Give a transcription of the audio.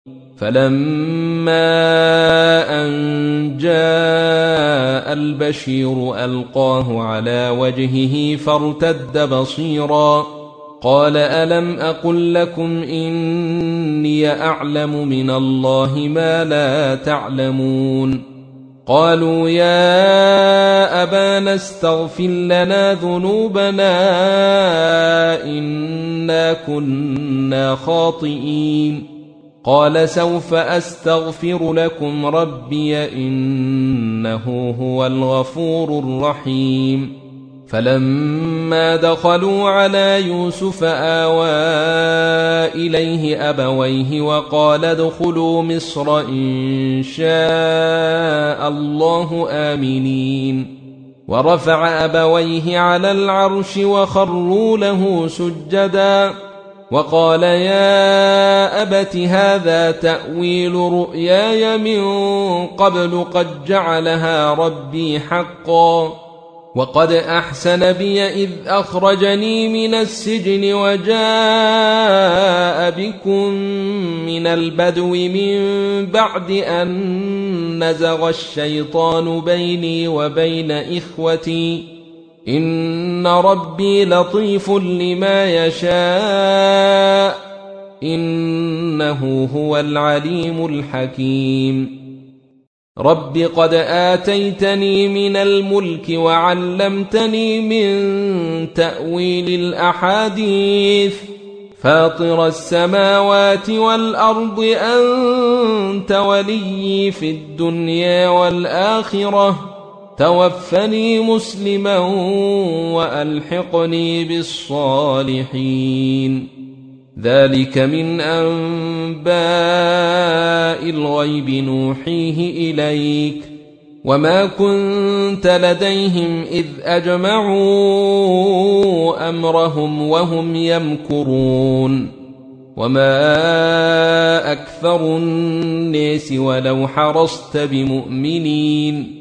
فلما أن جاء البشير ألقاه على وجهه فارتد بصيرا قال ألم أقل لكم إني أعلم من الله ما لا تعلمون قالوا يا أبانا استغفر لنا ذنوبنا إنا كنا خاطئين قال سوف أستغفر لكم ربي إنه هو الغفور الرحيم فلما دخلوا على يوسف آوى إليه أبويه وقال ادخلوا مصر إن شاء الله آمنين ورفع أبويه على العرش وخروا له سجدا وقال يا أبت هذا تأويل رؤياي من قبل قد جعلها ربي حقا وقد أحسن بي إذ أخرجني من السجن وجاء بكم من البدو من بعد أن نزغ الشيطان بيني وبين إخوتي إن ربي لطيف لما يشاء إنه هو العليم الحكيم رب قد آتيتني من الملك وعلمتني من تأويل الأحاديث فاطر السماوات والأرض أنت ولي في الدنيا والآخرة توفني مسلما وألحقني بالصالحين ذلك من أنباء الغيب نوحيه إليك وما كنت لديهم إذ أجمعوا أمرهم وهم يمكرون وما أكثر الناس ولو حرصت بمؤمنين